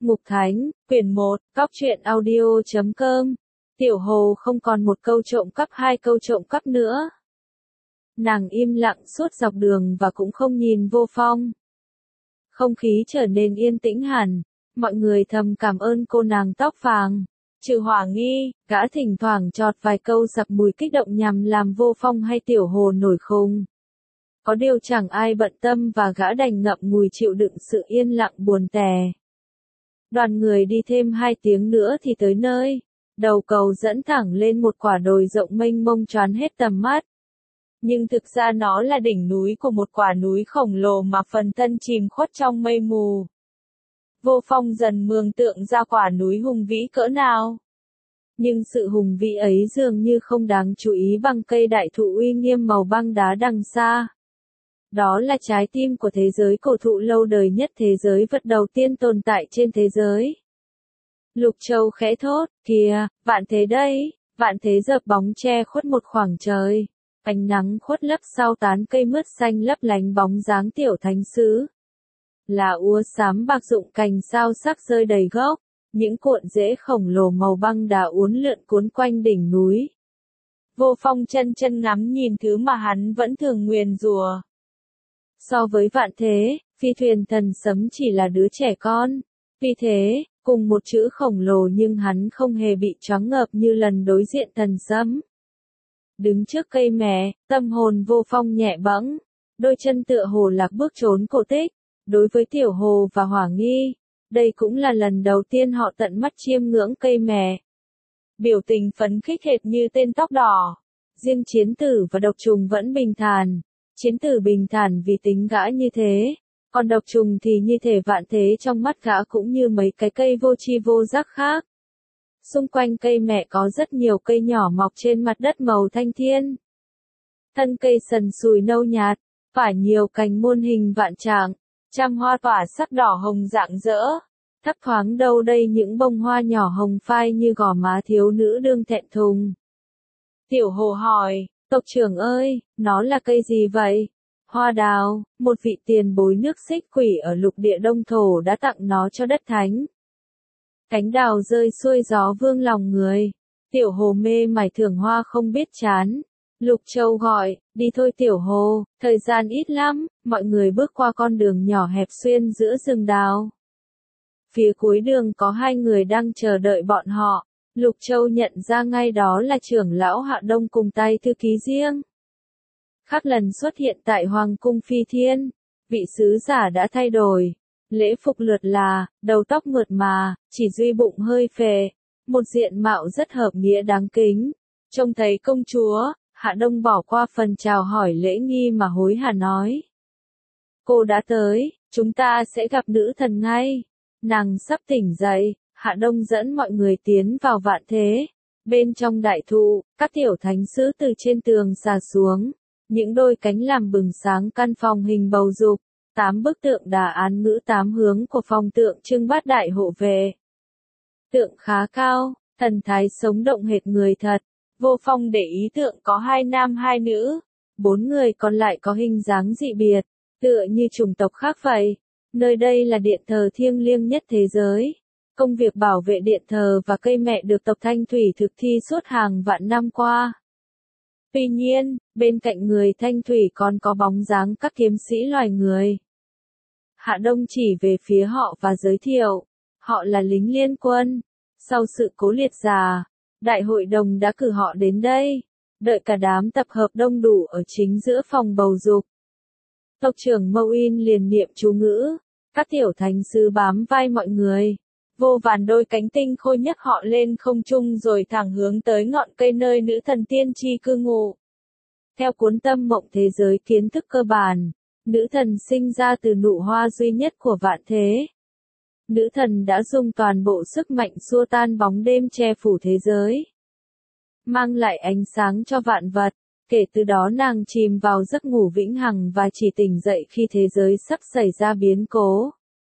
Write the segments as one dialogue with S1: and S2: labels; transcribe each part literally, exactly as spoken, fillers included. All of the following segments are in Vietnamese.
S1: Mục Thánh, quyển một, cóc truyện audio chấm com. Tiểu Hồ không còn một câu trộm cắp hai câu trộm cắp nữa. Nàng im lặng suốt dọc đường và cũng không nhìn Vô Phong. Không khí trở nên yên tĩnh hẳn, mọi người thầm cảm ơn cô nàng tóc vàng. Trừ Hỏa Nghi, gã thỉnh thoảng chọt vài câu giặc mùi kích động nhằm làm Vô Phong hay Tiểu Hồ nổi khùng. Có điều chẳng ai bận tâm và gã đành ngậm ngùi chịu đựng sự yên lặng buồn tẻ. Đoàn người đi thêm hai tiếng nữa thì tới nơi. Đầu cầu dẫn thẳng lên một quả đồi rộng mênh mông choán hết tầm mắt. Nhưng thực ra nó là đỉnh núi của một quả núi khổng lồ mà phần thân chìm khuất trong mây mù. Vô Phong dần mường tượng ra quả núi hùng vĩ cỡ nào. Nhưng sự hùng vĩ ấy dường như không đáng chú ý bằng cây đại thụ uy nghiêm màu băng đá đằng xa. Đó là trái tim của thế giới cổ thụ lâu đời nhất thế giới vật đầu tiên tồn tại trên thế giới. Lục Châu khẽ thốt, kìa, Vạn Thế đây, Vạn Thế dợp bóng che khuất một khoảng trời. Ánh nắng khuất lấp sau tán cây mướt xanh lấp lánh bóng dáng tiểu thánh sứ. Là úa xám bạc rụng cành sao sắc rơi đầy gốc, những cuộn rễ khổng lồ màu băng đá uốn lượn cuốn quanh đỉnh núi. Vô Phong chân chân ngắm nhìn thứ mà hắn vẫn thường nguyền rủa. So với Vạn Thế, phi thuyền thần sấm chỉ là đứa trẻ con. Vì thế, cùng một chữ khổng lồ nhưng hắn không hề bị choáng ngợp như lần đối diện thần sấm. Đứng trước cây mè, tâm hồn Vô Phong nhẹ bẫng, đôi chân tựa hồ lạc bước trốn cổ tích. Đối với Tiểu Hồ và Hỏa Nghi, đây cũng là lần đầu tiên họ tận mắt chiêm ngưỡng cây mè. Biểu tình phấn khích hệt như tên tóc đỏ. Riêng Chiến Tử và Độc Trùng vẫn bình thản. Chiến Tử bình thản vì tính gã như thế, còn Độc Trùng thì như thể Vạn Thế trong mắt gã cũng như mấy cái cây vô tri vô giác khác. Xung quanh cây mẹ có rất nhiều cây nhỏ mọc trên mặt đất màu thanh thiên. Thân cây sần sùi nâu nhạt, phả nhiều cành muôn hình vạn trạng, trăm hoa tỏa sắc đỏ hồng rạng rỡ. Thấp thoáng đâu đây những bông hoa nhỏ hồng phai như gò má thiếu nữ đương thẹn thùng. Tiểu Hồ hỏi, tộc trưởng ơi, nó là cây gì vậy? Hoa đào, một vị tiền bối nước Xích Quỷ ở lục địa Đông Thổ đã tặng nó cho đất thánh. Cánh đào rơi xuôi gió vương lòng người. Tiểu Hồ mê mải thưởng hoa không biết chán. Lục Châu gọi, đi thôi Tiểu Hồ, thời gian ít lắm. Mọi người bước qua con đường nhỏ hẹp xuyên giữa rừng đào. Phía cuối đường có hai người đang chờ đợi bọn họ. Lục Châu nhận ra ngay đó là trưởng lão Hạ Đông cùng tay thư ký riêng. Khác lần xuất hiện tại Hoàng cung Phi Thiên, vị sứ giả đã thay đổi. Lễ phục lượt là, đầu tóc mượt mà, chỉ duy bụng hơi phệ, một diện mạo rất hợp nghĩa đáng kính. Trông thấy công chúa, Hạ Đông bỏ qua phần chào hỏi lễ nghi mà hối hả nói. Cô đã tới, chúng ta sẽ gặp nữ thần ngay. Nàng sắp tỉnh dậy, Hạ Đông dẫn mọi người tiến vào Vạn Thế. Bên trong đại thụ, các tiểu thánh sứ từ trên tường xà xuống. Những đôi cánh làm bừng sáng căn phòng hình bầu dục. Tám bức tượng đà án ngữ tám hướng của phòng tượng trưng bát đại hộ vệ. Tượng khá cao, thần thái sống động hệt người thật. Vô Phong để ý tượng có hai nam hai nữ. Bốn người còn lại có hình dáng dị biệt, tựa như chủng tộc khác vậy. Nơi đây là điện thờ thiêng liêng nhất thế giới. Công việc bảo vệ điện thờ và cây mẹ được tộc Thanh Thủy thực thi suốt hàng vạn năm qua. Tuy nhiên, bên cạnh người Thanh Thủy còn có bóng dáng các kiếm sĩ loài người. Hạ Đông chỉ về phía họ và giới thiệu, họ là lính liên quân. Sau sự cố liệt già, đại hội đồng đã cử họ đến đây, đợi cả đám tập hợp đông đủ ở chính giữa phòng bầu dục. Tộc trưởng Mâu In liền niệm chú ngữ, các tiểu thánh sứ bám vai mọi người. Vô vàn đôi cánh tinh khôi nhấc họ lên không trung rồi thẳng hướng tới ngọn cây nơi nữ thần tiên tri cư ngụ. Theo cuốn Tâm Mộng Thế Giới kiến thức cơ bản, nữ thần sinh ra từ nụ hoa duy nhất của Vạn Thế. Nữ thần đã dùng toàn bộ sức mạnh xua tan bóng đêm che phủ thế giới, mang lại ánh sáng cho vạn vật. Kể từ đó nàng chìm vào giấc ngủ vĩnh hằng và chỉ tỉnh dậy khi thế giới sắp xảy ra biến cố.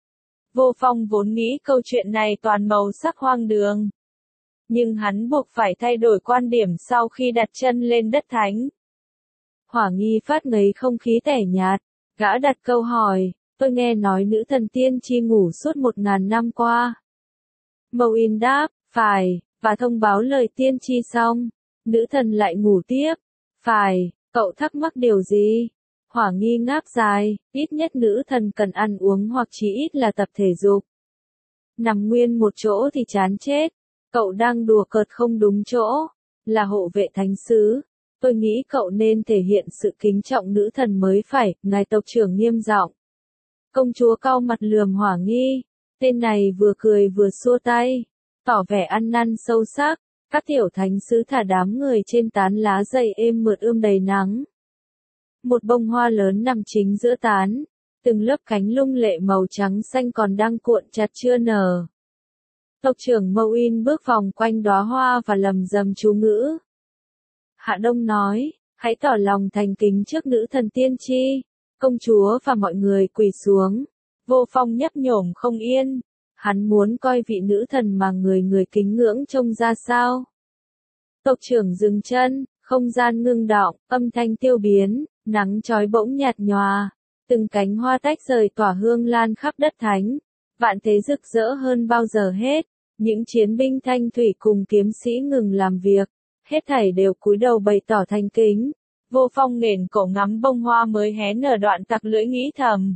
S1: Vô Phong vốn nghĩ câu chuyện này toàn màu sắc hoang đường. Nhưng hắn buộc phải thay đổi quan điểm sau khi đặt chân lên đất thánh. Hỏa Nghi phát ngấy không khí tẻ nhạt, gã đặt câu hỏi, Tôi nghe nói nữ thần tiên tri ngủ suốt một ngàn năm qua. Mâu In đáp, phải, và thông báo lời tiên tri xong, nữ thần lại ngủ tiếp. Phải, cậu thắc mắc điều gì? Hỏa Nghi ngáp dài, ít nhất nữ thần cần ăn uống hoặc chỉ ít là tập thể dục. Nằm nguyên một chỗ thì chán chết. Cậu đang đùa cợt không đúng chỗ. Là hộ vệ thánh sứ. Tôi nghĩ cậu nên thể hiện sự kính trọng nữ thần mới phải, ngài tộc trưởng nghiêm giọng. Công chúa cau mặt lườm Hỏa Nghi. Tên này vừa cười vừa xua tay, tỏ vẻ ăn năn sâu sắc. Các tiểu thánh sứ thả đám người trên tán lá dày êm mượt ươm đầy nắng. Một bông hoa lớn nằm chính giữa tán, từng lớp cánh lung lệ màu trắng xanh còn đang cuộn chặt chưa nở. Tộc trưởng Mâu In bước vòng quanh đóa hoa và lầm rầm chú ngữ. Hạ Đông nói, hãy tỏ lòng thành kính trước nữ thần tiên tri. Công chúa và mọi người quỳ xuống. Vô Phong nhấp nhổm không yên. Hắn muốn coi vị nữ thần mà người người kính ngưỡng trông ra sao. Tộc trưởng dừng chân, không gian ngưng đọng, âm thanh tiêu biến, nắng chói bỗng nhạt nhòa. Từng cánh hoa tách rời tỏa hương lan khắp đất thánh. Vạn thế rực rỡ hơn bao giờ hết. Những chiến binh thanh thủy cùng kiếm sĩ ngừng làm việc. Hết thảy đều cúi đầu bày tỏ thành kính. Vô Phong nghển cổ ngắm bông hoa mới hé nở đoạn tặc lưỡi nghĩ thầm.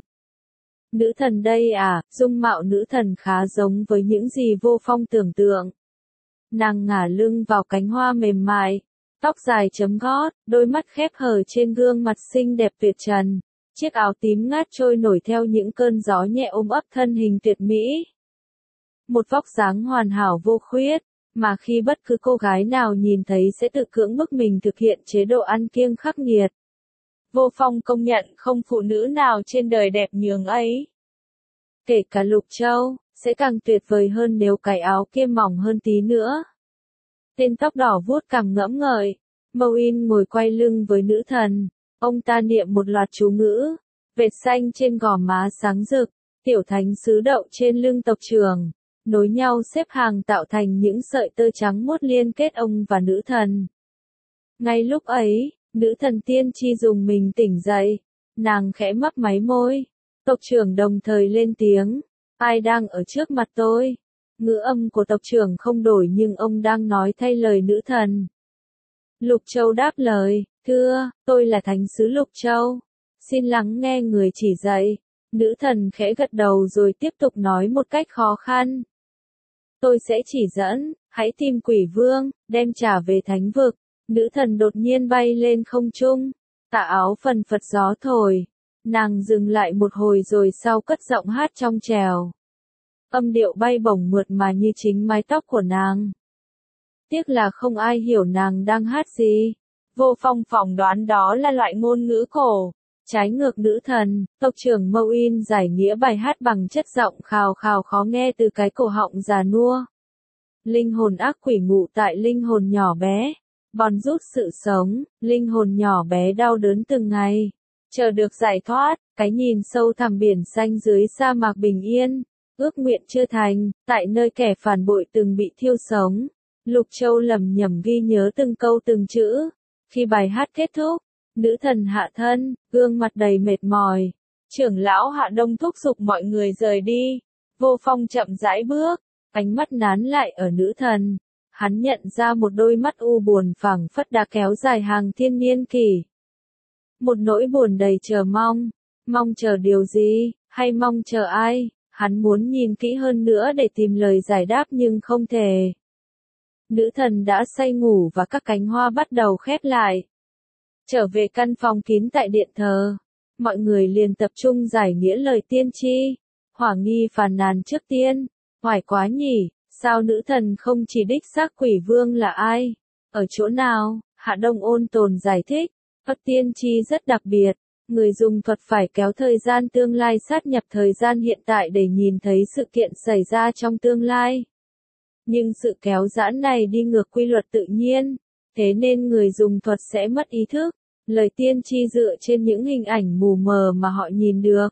S1: Nữ thần đây à, dung mạo nữ thần khá giống với những gì Vô Phong tưởng tượng. Nàng ngả lưng vào cánh hoa mềm mại, tóc dài chấm gót, đôi mắt khép hờ trên gương mặt xinh đẹp tuyệt trần. Chiếc áo tím ngát trôi nổi theo những cơn gió nhẹ ôm ấp thân hình tuyệt mỹ. Một vóc dáng hoàn hảo vô khuyết, mà khi bất cứ cô gái nào nhìn thấy sẽ tự cưỡng bức mình thực hiện chế độ ăn kiêng khắc nghiệt. Vô Phong công nhận không phụ nữ nào trên đời đẹp nhường ấy. Kể cả Lục Châu, sẽ càng tuyệt vời hơn nếu cái áo kia mỏng hơn tí nữa. Tên tóc đỏ vuốt cằm ngẫm ngợi, Mâu In ngồi quay lưng với nữ thần, ông ta niệm một loạt chú ngữ, vệt xanh trên gò má sáng rực, tiểu thánh sứ đậu trên lưng tộc trưởng, nối nhau xếp hàng tạo thành những sợi tơ trắng muốt liên kết ông và nữ thần. Ngay lúc ấy, nữ thần tiên tri dùng mình tỉnh dậy, nàng khẽ mấp máy môi. Tộc trưởng đồng thời lên tiếng, ai đang ở trước mặt tôi? Ngữ âm của tộc trưởng không đổi nhưng ông đang nói thay lời nữ thần. Lục Châu đáp lời, thưa, tôi là thánh sứ Lục Châu. Xin lắng nghe người chỉ dạy. Nữ thần khẽ gật đầu rồi tiếp tục nói một cách khó khăn. Tôi sẽ chỉ dẫn, hãy tìm quỷ vương, đem trả về thánh vực. Nữ thần đột nhiên bay lên không trung, tà áo phần phật gió thổi. Nàng dừng lại một hồi rồi sau cất giọng hát trong trèo. Âm điệu bay bổng mượt mà như chính mái tóc của nàng. Tiếc là không ai hiểu nàng đang hát gì. Vô Phong phỏng đoán đó là loại ngôn ngữ cổ. Trái ngược nữ thần, tộc trưởng Mâu In giải nghĩa bài hát bằng chất giọng khào khào khó nghe từ cái cổ họng già nua. Linh hồn ác quỷ ngụ tại linh hồn nhỏ bé. Bòn rút sự sống, linh hồn nhỏ bé đau đớn từng ngày. Chờ được giải thoát, cái nhìn sâu thẳm biển xanh dưới sa mạc bình yên. Ước nguyện chưa thành, tại nơi kẻ phản bội từng bị thiêu sống. Lục Châu lầm nhầm ghi nhớ từng câu từng chữ. Khi bài hát kết thúc, nữ thần hạ thân, gương mặt đầy mệt mỏi. Trưởng lão Hạ Đông thúc giục mọi người rời đi. Vô Phong chậm rãi bước, ánh mắt nán lại ở nữ thần. Hắn nhận ra một đôi mắt u buồn phảng phất đã kéo dài hàng thiên niên kỷ. Một nỗi buồn đầy chờ mong. Mong chờ điều gì, hay mong chờ ai? Hắn muốn nhìn kỹ hơn nữa để tìm lời giải đáp nhưng không thể. Nữ thần đã say ngủ và các cánh hoa bắt đầu khép lại. Trở về căn phòng kín tại điện thờ, mọi người liền tập trung giải nghĩa lời tiên tri. Hỏa Nghi phàn nàn trước tiên, hoài quá nhỉ, sao nữ thần không chỉ đích xác quỷ vương là ai? Ở chỗ nào? Hạ Đông ôn tồn giải thích, thuật tiên tri rất đặc biệt. Người dùng thuật phải kéo thời gian tương lai sát nhập thời gian hiện tại để nhìn thấy sự kiện xảy ra trong tương lai. Nhưng sự kéo giãn này đi ngược quy luật tự nhiên, thế nên người dùng thuật sẽ mất ý thức. Lời tiên tri dựa trên những hình ảnh mù mờ mà họ nhìn được.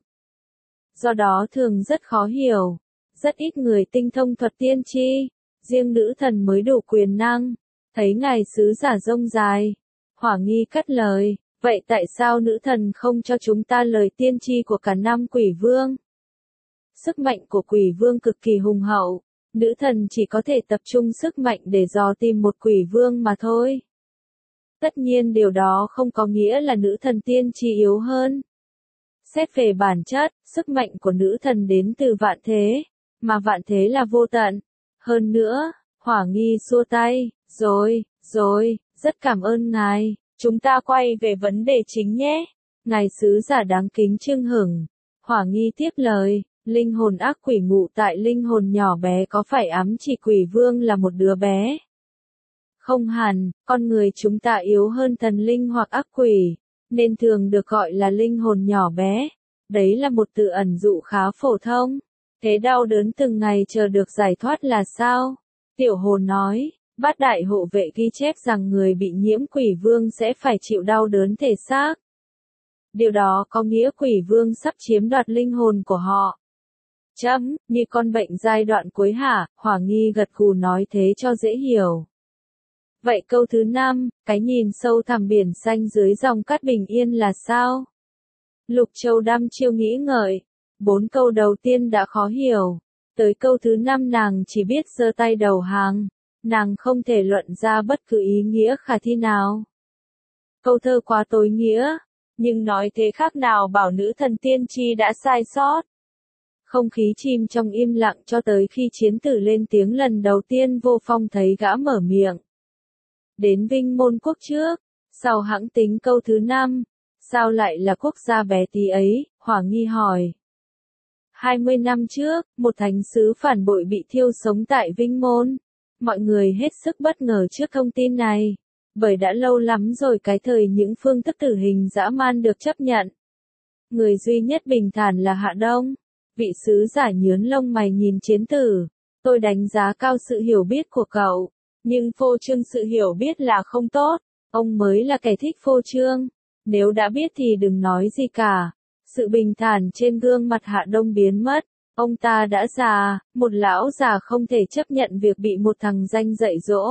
S1: Do đó thường rất khó hiểu. Rất ít người tinh thông thuật tiên tri. Riêng nữ thần mới đủ quyền năng. Thấy ngài sứ giả rông dài. Hỏa Nghi cắt lời. Vậy tại sao nữ thần không cho chúng ta lời tiên tri của cả năm quỷ vương? Sức mạnh của quỷ vương cực kỳ hùng hậu, nữ thần chỉ có thể tập trung sức mạnh để dò tìm một quỷ vương mà thôi. Tất nhiên điều đó không có nghĩa là nữ thần tiên tri yếu hơn. Xét về bản chất, sức mạnh của nữ thần đến từ vạn thế, mà vạn thế là vô tận. Hơn nữa, Hỏa Nghi xua tay, rồi, rồi, rất cảm ơn ngài, chúng ta quay về vấn đề chính nhé. Ngài sứ giả đáng kính Trương Hửng. Hỏa Nghi tiếp lời, linh hồn ác quỷ ngụ tại linh hồn nhỏ bé có phải ám chỉ quỷ vương là một đứa bé? Không hẳn, con người chúng ta yếu hơn thần linh hoặc ác quỷ, nên thường được gọi là linh hồn nhỏ bé. Đấy là một từ ẩn dụ khá phổ thông. Thế đau đớn từng ngày chờ được giải thoát là sao? Tiểu Hồ nói, Bát Đại Hộ Vệ ghi chép rằng người bị nhiễm quỷ vương sẽ phải chịu đau đớn thể xác. Điều đó có nghĩa quỷ vương sắp chiếm đoạt linh hồn của họ. Chấm, như con bệnh giai đoạn cuối hả? Hỏa Nghi gật gù nói thế cho dễ hiểu. Vậy câu thứ năm, cái nhìn sâu thẳm biển xanh dưới dòng cát bình yên là sao? Lục Châu đăm chiêu nghĩ ngợi. Bốn câu đầu tiên đã khó hiểu. Tới câu thứ năm nàng chỉ biết giơ tay đầu hàng. Nàng không thể luận ra bất cứ ý nghĩa khả thi nào. Câu thơ quá tối nghĩa. Nhưng nói thế khác nào bảo nữ thần tiên tri đã sai sót. Không khí chìm trong im lặng cho tới khi chiến tử lên tiếng lần đầu tiên Vô Phong thấy gã mở miệng. Đến Vinh Môn Quốc trước, sau hãng tính câu thứ năm, sao lại là quốc gia bé tí ấy, Hỏa Nghi hỏi. hai mươi năm trước, một thánh sứ phản bội bị thiêu sống tại Vinh Môn. Mọi người hết sức bất ngờ trước thông tin này, bởi đã lâu lắm rồi cái thời những phương thức tử hình dã man được chấp nhận. Người duy nhất bình thản là Hạ Đông. Vị sứ giả nhướn lông mày nhìn chiến tử. Tôi đánh giá cao sự hiểu biết của cậu, nhưng phô trương sự hiểu biết là không tốt. Ông mới là kẻ thích phô trương. Nếu đã biết thì đừng nói gì cả. Sự bình thản trên gương mặt Hạ Đông biến mất. Ông ta đã già, một lão già không thể chấp nhận việc bị một thằng danh dạy dỗ.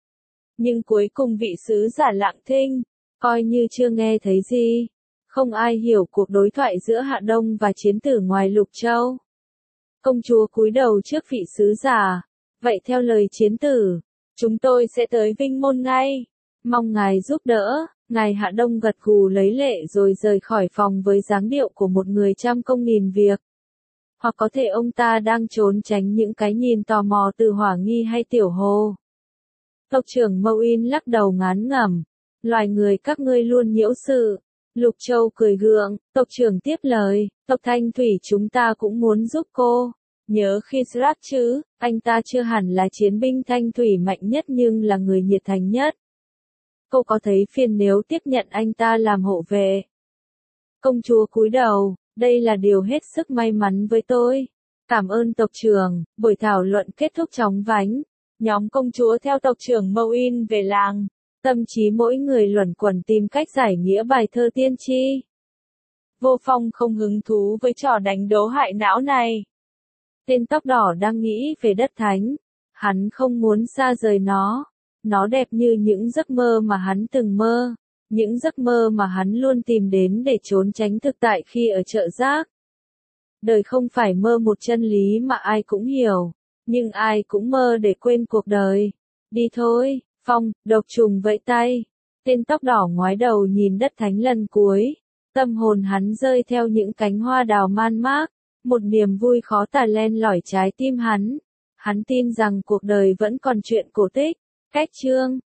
S1: Nhưng cuối cùng vị sứ giả lặng thinh, coi như chưa nghe thấy gì. Không ai hiểu cuộc đối thoại giữa Hạ Đông và chiến tử ngoài Lục Châu. Công chúa cúi đầu trước vị sứ giả. Vậy theo lời chiến tử, chúng tôi sẽ tới Vinh Môn ngay. Mong ngài giúp đỡ. Ngài Hạ Đông gật gù lấy lệ rồi rời khỏi phòng với dáng điệu của một người trăm công nghìn việc. Hoặc có thể ông ta đang trốn tránh những cái nhìn tò mò từ Hỏa Nghi hay Tiểu Hồ. Tộc trưởng Mâu In lắc đầu ngán ngẩm. Loài người các ngươi luôn nhiễu sự. Lục Châu cười gượng, tộc trưởng tiếp lời, tộc Thanh Thủy chúng ta cũng muốn giúp cô. Nhớ khi Srak chứ, anh ta chưa hẳn là chiến binh Thanh Thủy mạnh nhất nhưng là người nhiệt thành nhất. Cô có thấy phiền nếu tiếp nhận anh ta làm hộ vệ? Công chúa cúi đầu, đây là điều hết sức may mắn với tôi. Cảm ơn tộc trưởng, buổi thảo luận kết thúc chóng vánh. Nhóm công chúa theo tộc trưởng Mâu In về làng. Tâm trí mỗi người luẩn quẩn tìm cách giải nghĩa bài thơ tiên tri. Vô Phong không hứng thú với trò đánh đố hại não này. Tên tóc đỏ đang nghĩ về đất thánh. Hắn không muốn xa rời nó. Nó đẹp như những giấc mơ mà hắn từng mơ. Những giấc mơ mà hắn luôn tìm đến để trốn tránh thực tại khi ở chợ rác. Đời không phải mơ một chân lý mà ai cũng hiểu. Nhưng ai cũng mơ để quên cuộc đời. Đi thôi. Phong, độc trùng vẫy tay. Tên tóc đỏ ngoái đầu nhìn đất thánh lần cuối. Tâm hồn hắn rơi theo những cánh hoa đào man mác. Một niềm vui khó tả len lỏi trái tim hắn. Hắn tin rằng cuộc đời vẫn còn chuyện cổ tích. Cách chương.